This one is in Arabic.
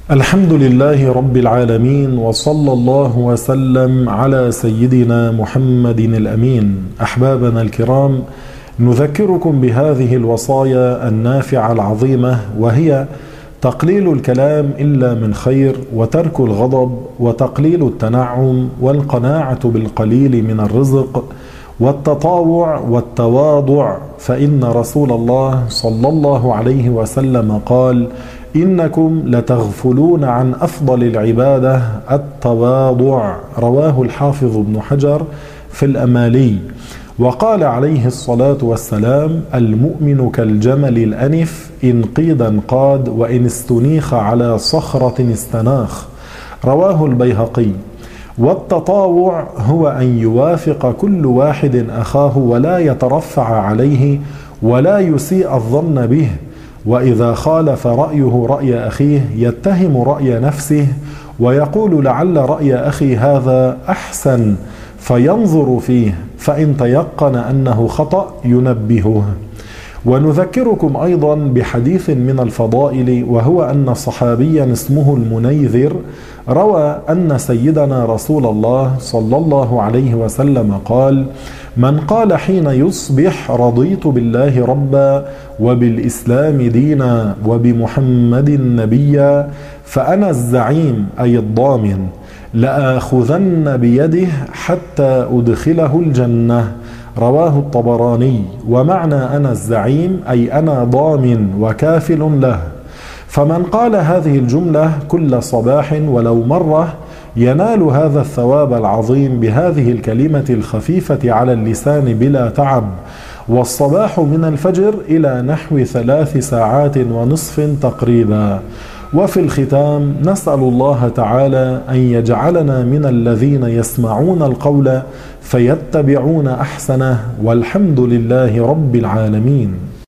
الحمد لله رب العالمين، وصلى الله وسلم على سيدنا محمد الأمين. أحبابنا الكرام، نذكركم بهذه الوصايا النافعة العظيمة، وهي تقليل الكلام إلا من خير، وترك الغضب، وتقليل التنعم، والقناعة بالقليل من الرزق، والتطاوع والتواضع. فإن رسول الله صلى الله عليه وسلم قال: إنكم لتغفلون عن أفضل العبادة التواضع. رواه الحافظ ابن حجر في الأمالي. وقال عليه الصلاة والسلام: المؤمن كالجمل الأنف، إن قيد انقاد، وإن استنيخ على صخرة استناخ. رواه البيهقي. والتطاوع هو أن يوافق كل واحد أخاه ولا يترفع عليه ولا يسيء الظن به، وإذا خالف رأيه رأي أخيه يتهم رأي نفسه ويقول: لعل رأي أخي هذا أحسن، فينظر فيه، فإن تيقن أنه خطأ ينبهه. ونذكركم أيضا بحديث من الفضائل، وهو أن صحابيا اسمه المنيذر روى أن سيدنا رسول الله صلى الله عليه وسلم قال: من قال حين يصبح: رضيت بالله ربا، وبالإسلام دينا، وبمحمد نبيا، فأنا الزعيم أي الضامن، لآخذن بيده حتى أدخله الجنة. رواه الطبراني. ومعنى أنا الزعيم أي أنا ضامن وكافل له. فمن قال هذه الجملة كل صباح ولو مرة ينال هذا الثواب العظيم بهذه الكلمة الخفيفة على اللسان بلا تعب. والصباح من الفجر إلى نحو 3 ساعات ونصف تقريبا. وفي الختام نسأل الله تعالى أن يجعلنا من الذين يسمعون القول فيتبعون أحسنه، والحمد لله رب العالمين.